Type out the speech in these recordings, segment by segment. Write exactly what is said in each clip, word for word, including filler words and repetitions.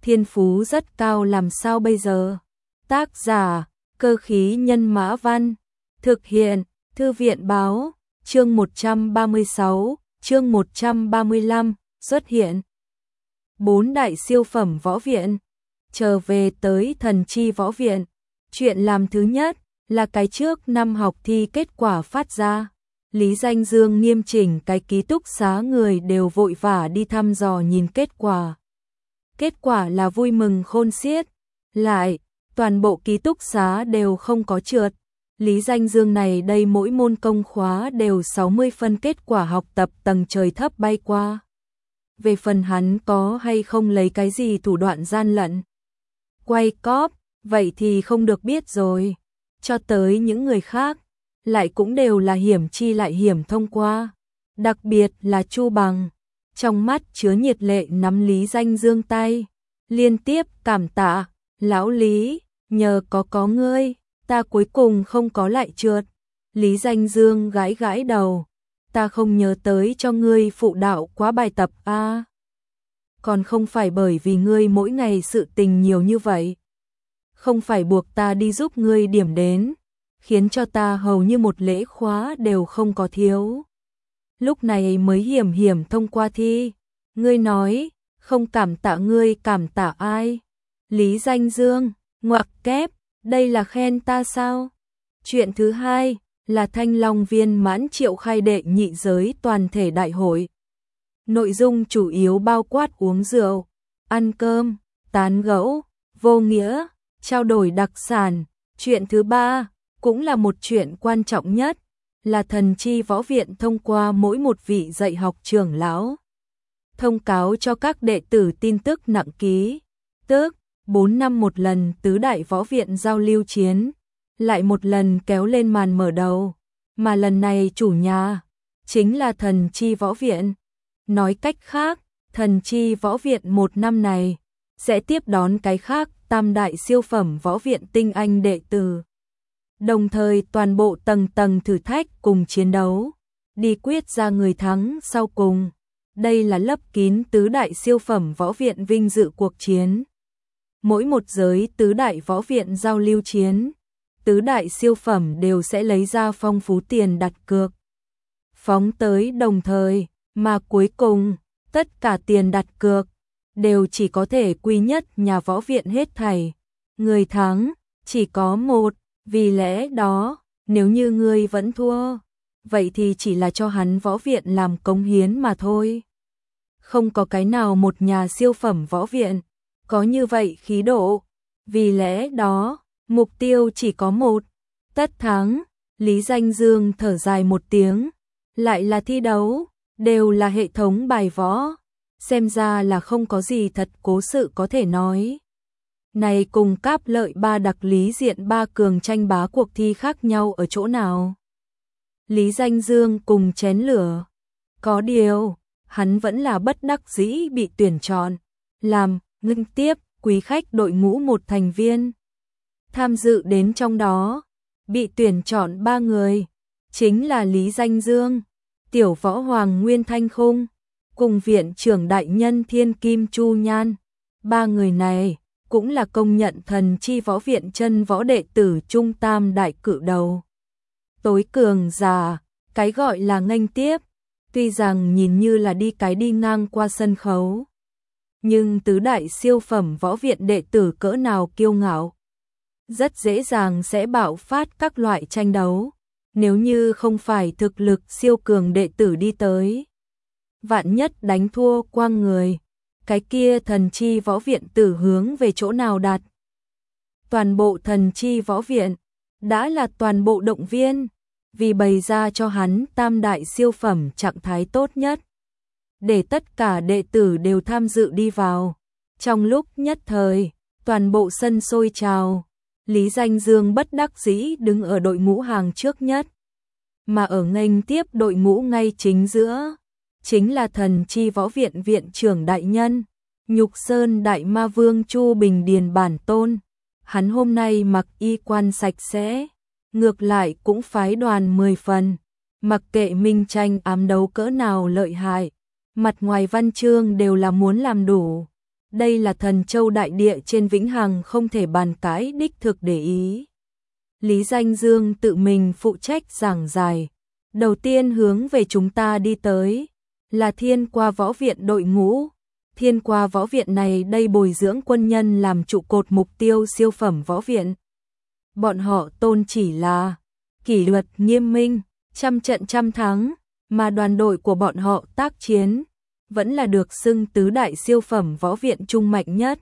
thiên phú rất cao làm sao bây giờ? Tác giả, Cơ khí nhân mã văn, thực hiện, Thư viện báo, chương một trăm ba mươi sáu, chương một trăm ba mươi lăm, xuất hiện. Bốn đại siêu phẩm võ viện, trở về tới thần chi võ viện. Chuyện làm thứ nhất là cái trước năm học thi kết quả phát ra. Lý Danh Dương nghiêm chỉnh cái ký túc xá, người đều vội vã đi thăm dò nhìn kết quả. Kết quả là vui mừng khôn xiết. Lại, toàn bộ ký túc xá đều không có trượt. Lý Danh Dương này đây mỗi môn công khóa đều sáu mươi phân, kết quả học tập tầng trời thấp bay qua. Về phần hắn có hay không lấy cái gì thủ đoạn gian lận, quay cóp, vậy thì không được biết rồi. Cho tới những người khác, lại cũng đều là hiểm chi lại hiểm thông qua. Đặc biệt là Chu Bằng, trong mắt chứa nhiệt lệ nắm Lý Danh Dương tay, liên tiếp cảm tạ, lão Lý, nhờ có có ngươi, ta cuối cùng không có lại trượt. Lý Danh Dương gãi gãi đầu, ta không nhớ tới cho ngươi phụ đạo quá bài tập a. À, còn không phải bởi vì ngươi mỗi ngày sự tình nhiều như vậy, không phải buộc ta đi giúp ngươi điểm đến, khiến cho ta hầu như một lễ khóa đều không có thiếu. Lúc này mới hiểm hiểm thông qua thi. Ngươi nói, không cảm tạ ngươi cảm tạ ai? Lý Danh Dương, ngoặc kép, đây là khen ta sao? Chuyện thứ hai là Thanh Long viên mãn triệu khai đệ nhị giới toàn thể đại hội. Nội dung chủ yếu bao quát uống rượu, ăn cơm, tán gẫu, vô nghĩa, trao đổi đặc sản. Chuyện thứ ba, cũng là một chuyện quan trọng nhất, là thần chi võ viện thông qua mỗi một vị dạy học trưởng lão thông cáo cho các đệ tử tin tức nặng ký, tức bốn năm một lần tứ đại võ viện giao lưu chiến, lại một lần kéo lên màn mở đầu, mà lần này chủ nhà chính là thần chi võ viện. Nói cách khác, thần chi võ viện một năm này sẽ tiếp đón cái khác tam đại siêu phẩm võ viện tinh anh đệ tử. Đồng thời toàn bộ tầng tầng thử thách cùng chiến đấu, đi quyết ra người thắng sau cùng. Đây là lấp kín tứ đại siêu phẩm võ viện vinh dự cuộc chiến. Mỗi một giới tứ đại võ viện giao lưu chiến, tứ đại siêu phẩm đều sẽ lấy ra phong phú tiền đặt cược. Phóng tới đồng thời, mà cuối cùng, tất cả tiền đặt cược đều chỉ có thể quy nhất nhà võ viện hết thảy. Người thắng chỉ có một. Vì lẽ đó, nếu như ngươi vẫn thua, vậy thì chỉ là cho hắn võ viện làm cống hiến mà thôi. Không có cái nào một nhà siêu phẩm võ viện có như vậy khí độ. Vì lẽ đó, mục tiêu chỉ có một, tất thắng. Lý Danh Dương thở dài một tiếng, lại là thi đấu, đều là hệ thống bài võ, xem ra là không có gì thật cố sự có thể nói. Này cùng cáp lợi ba đặc lý diện ba cường tranh bá cuộc thi khác nhau ở chỗ nào? Lý Danh Dương cùng chén lửa. Có điều, hắn vẫn là bất đắc dĩ bị tuyển chọn, làm ngưng tiếp quý khách đội ngũ một thành viên. Tham dự đến trong đó, bị tuyển chọn ba người, chính là Lý Danh Dương, tiểu võ hoàng Nguyên Thanh Khung, cùng viện trưởng đại nhân Thiên Kim Chu Nhan. Ba người này cũng là công nhận thần chi võ viện chân võ đệ tử trung tam đại cự đầu. Tối cường giả, cái gọi là nghênh tiếp, tuy rằng nhìn như là đi cái đi ngang qua sân khấu, nhưng tứ đại siêu phẩm võ viện đệ tử cỡ nào kiêu ngạo, rất dễ dàng sẽ bạo phát các loại tranh đấu, nếu như không phải thực lực siêu cường đệ tử đi tới. Vạn nhất đánh thua quang người, cái kia thần chi võ viện tử hướng về chỗ nào đặt? Toàn bộ thần chi võ viện đã là toàn bộ động viên, vì bày ra cho hắn tam đại siêu phẩm trạng thái tốt nhất, để tất cả đệ tử đều tham dự đi vào. Trong lúc nhất thời, toàn bộ sân sôi trào. Lý Danh Dương bất đắc dĩ đứng ở đội ngũ hàng trước nhất, mà ở nghênh tiếp đội ngũ ngay chính giữa chính là thần chi võ viện viện trưởng đại nhân, Nhục Sơn Đại Ma Vương Chu Bình Điền bản tôn. Hắn hôm nay mặc y quan sạch sẽ, ngược lại cũng phái đoàn mười phần, mặc kệ minh tranh ám đấu cỡ nào lợi hại, mặt ngoài văn chương đều là muốn làm đủ. Đây là thần châu đại địa trên vĩnh hằng không thể bàn cãi, đích thực để ý. Lý Danh Dương tự mình phụ trách giảng giải. Đầu tiên hướng về chúng ta đi tới là Thiên Qua Võ Viện đội ngũ. Thiên Qua Võ Viện này đây bồi dưỡng quân nhân làm trụ cột mục tiêu siêu phẩm võ viện. Bọn họ tôn chỉ là kỷ luật nghiêm minh, trăm trận trăm thắng, mà đoàn đội của bọn họ tác chiến vẫn là được xưng tứ đại siêu phẩm võ viện trung mạnh nhất.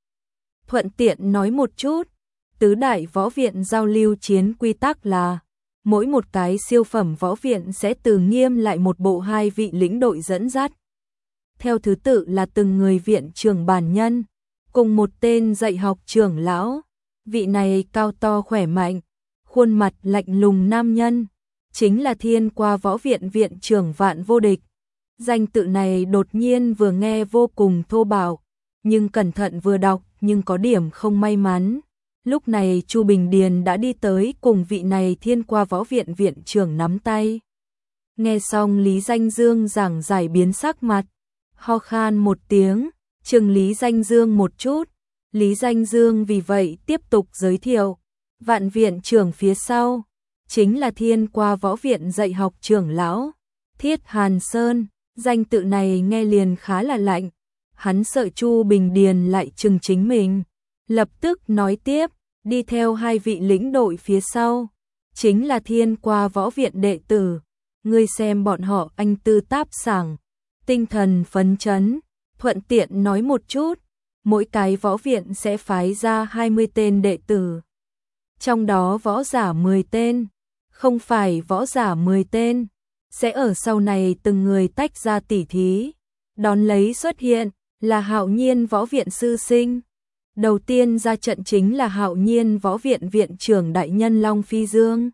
Thuận tiện nói một chút, tứ đại võ viện giao lưu chiến quy tắc là mỗi một cái siêu phẩm võ viện sẽ từ nghiêm lại một bộ hai vị lĩnh đội dẫn dắt. Theo thứ tự là từng người viện trưởng bản nhân, cùng một tên dạy học trưởng lão. Vị này cao to khỏe mạnh, khuôn mặt lạnh lùng nam nhân, chính là Thiên Qua Võ Viện viện trưởng Vạn Vô Địch. Danh tự này đột nhiên vừa nghe vô cùng thô bạo, nhưng cẩn thận vừa đọc nhưng có điểm không may mắn. Lúc này Chu Bình Điền đã đi tới cùng vị này Thiên Qua Võ Viện viện trưởng nắm tay. Nghe xong Lý Danh Dương giảng giải biến sắc mặt, ho khan một tiếng, chừng Lý Danh Dương một chút. Lý Danh Dương vì vậy tiếp tục giới thiệu, Vạn viện trưởng phía sau chính là Thiên Qua Võ Viện dạy học trưởng lão Thiết Hàn Sơn. Danh tự này nghe liền khá là lạnh, hắn sợ Chu Bình Điền lại chừng chính mình, lập tức nói tiếp, đi theo hai vị lĩnh đội phía sau chính là Thiên Qua Võ Viện đệ tử. Ngươi xem bọn họ anh tư táp sảng, tinh thần phấn chấn. Thuận tiện nói một chút, mỗi cái võ viện sẽ phái ra hai mươi tên đệ tử, trong đó võ giả mười tên, không phải võ giả mười tên, sẽ ở sau này từng người tách ra tỉ thí. Đón lấy xuất hiện là Hạo Nhiên Võ Viện sư sinh. Đầu tiên ra trận chính là Hạo Nhiên Võ Viện viện trưởng đại nhân Long Phi Dương.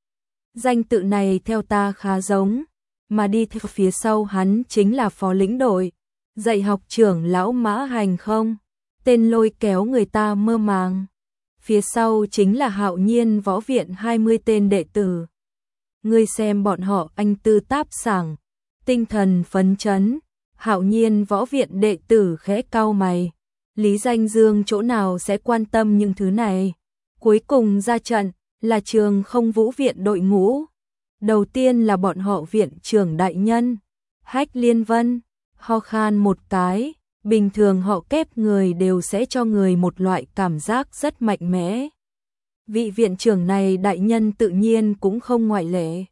Danh tự này theo ta khá giống, mà đi theo phía sau hắn chính là phó lĩnh đội, dạy học trưởng lão Mã Hành Không, tên lôi kéo người ta mơ màng. Phía sau chính là Hạo Nhiên Võ Viện hai mươi tên đệ tử. Ngươi xem bọn họ anh tư táp sảng, tinh thần phấn chấn. Hạo Nhiên Võ Viện đệ tử khẽ cau mày. Lý Danh Dương chỗ nào sẽ quan tâm những thứ này. Cuối cùng ra trận là Trường Không Vũ Viện đội ngũ. Đầu tiên là bọn họ viện trưởng đại nhân Hách Liên Vân, ho khan một cái. Bình thường họ kép người đều sẽ cho người một loại cảm giác rất mạnh mẽ. Vị viện trưởng này đại nhân tự nhiên cũng không ngoại lệ.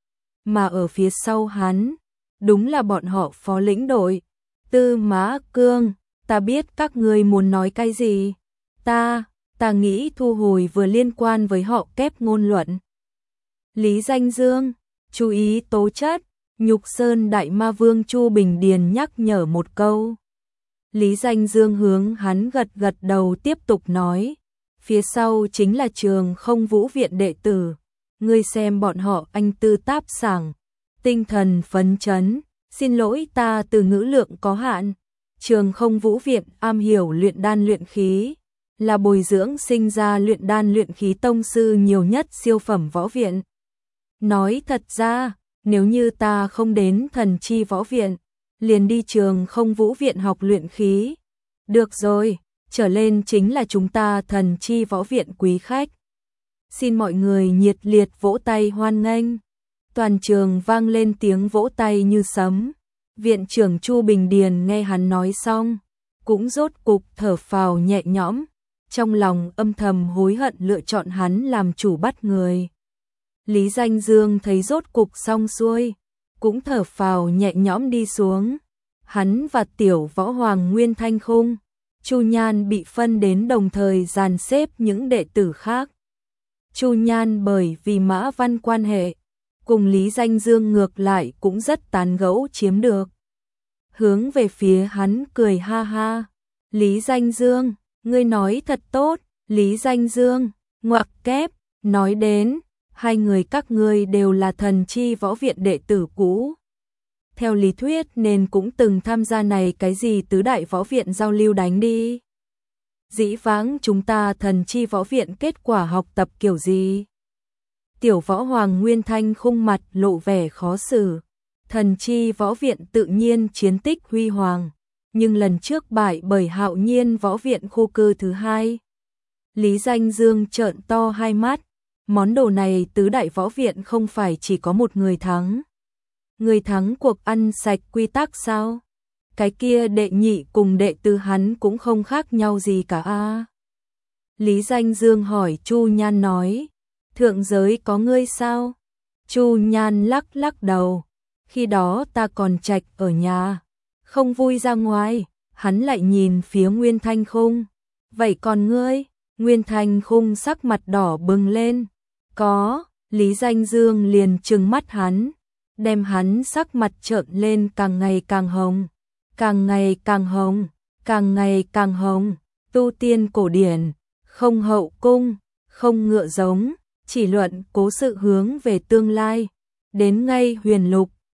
Mà ở phía sau hắn, đúng là bọn họ phó lĩnh đội. Tư Mã Cương, ta biết các ngươi muốn nói cái gì. Ta, ta nghĩ thu hồi vừa liên quan với họ kép ngôn luận. Lý Danh Dương, chú ý tố chất. Nhục Sơn Đại Ma Vương Chu Bình Điền nhắc nhở một câu. Lý Danh Dương hướng hắn gật gật đầu tiếp tục nói. Phía sau chính là Trường Không Vũ Viện đệ tử. Ngươi xem bọn họ anh tư táp sảng, tinh thần phấn chấn. Xin lỗi ta từ ngữ lượng có hạn. Trường Không Vũ Viện am hiểu luyện đan luyện khí, là bồi dưỡng sinh ra luyện đan luyện khí tông sư nhiều nhất siêu phẩm võ viện. Nói thật ra, nếu như ta không đến Thần Chi Võ Viện, liền đi Trường Không Vũ Viện học luyện khí. Được rồi, trở lên chính là chúng ta Thần Chi Võ Viện quý khách. Xin mọi người nhiệt liệt vỗ tay hoan nghênh. Toàn trường vang lên tiếng vỗ tay như sấm. Viện trưởng Chu Bình Điền nghe hắn nói xong, cũng rốt cục thở phào nhẹ nhõm, trong lòng âm thầm hối hận lựa chọn hắn làm chủ bắt người. Lý Danh Dương thấy rốt cục xong xuôi, cũng thở phào nhẹ nhõm đi xuống. Hắn và tiểu võ hoàng Nguyên Thanh Khung, Chu Nhan bị phân đến đồng thời dàn xếp những đệ tử khác. Chu Nhan bởi vì Mã Văn quan hệ, cùng Lý Danh Dương ngược lại cũng rất tán gẫu chiếm được. Hướng về phía hắn cười ha ha. Lý Danh Dương, ngươi nói thật tốt. Lý Danh Dương, ngoặc kép, nói đến, hai người các ngươi đều là Thần Chi Võ Viện đệ tử cũ. Theo lý thuyết nên cũng từng tham gia này cái gì tứ đại võ viện giao lưu đánh đi. Dĩ vãng chúng ta Thần Chi Võ Viện kết quả học tập kiểu gì? Tiểu võ hoàng Nguyên Thanh Khung mặt lộ vẻ khó xử. Thần Chi Võ Viện tự nhiên chiến tích huy hoàng, nhưng lần trước bại bởi Hạo Nhiên võ viện khu cư thứ hai. Lý Danh Dương trợn to hai mắt, món đồ này tứ đại võ viện không phải chỉ có một người thắng. Người thắng cuộc ăn sạch quy tắc sao? Cái kia đệ nhị cùng đệ tứ hắn cũng không khác nhau gì cả a. Lý Danh Dương hỏi Chu Nhan nói, thượng giới có ngươi sao? Chu Nhan lắc lắc đầu, khi đó ta còn trạch ở nhà, không vui ra ngoài. Hắn lại nhìn phía Nguyên Thanh Khung, vậy còn ngươi? Nguyên Thanh Khung sắc mặt đỏ bừng lên, có. Lý Danh Dương liền trừng mắt hắn, đem hắn sắc mặt trợn lên càng ngày càng hồng, càng ngày càng hồng, càng ngày càng hồng. Tu tiên cổ điển, không hậu cung, không ngựa giống, chỉ luận cố sự hướng về tương lai. Đến ngay huyền lục,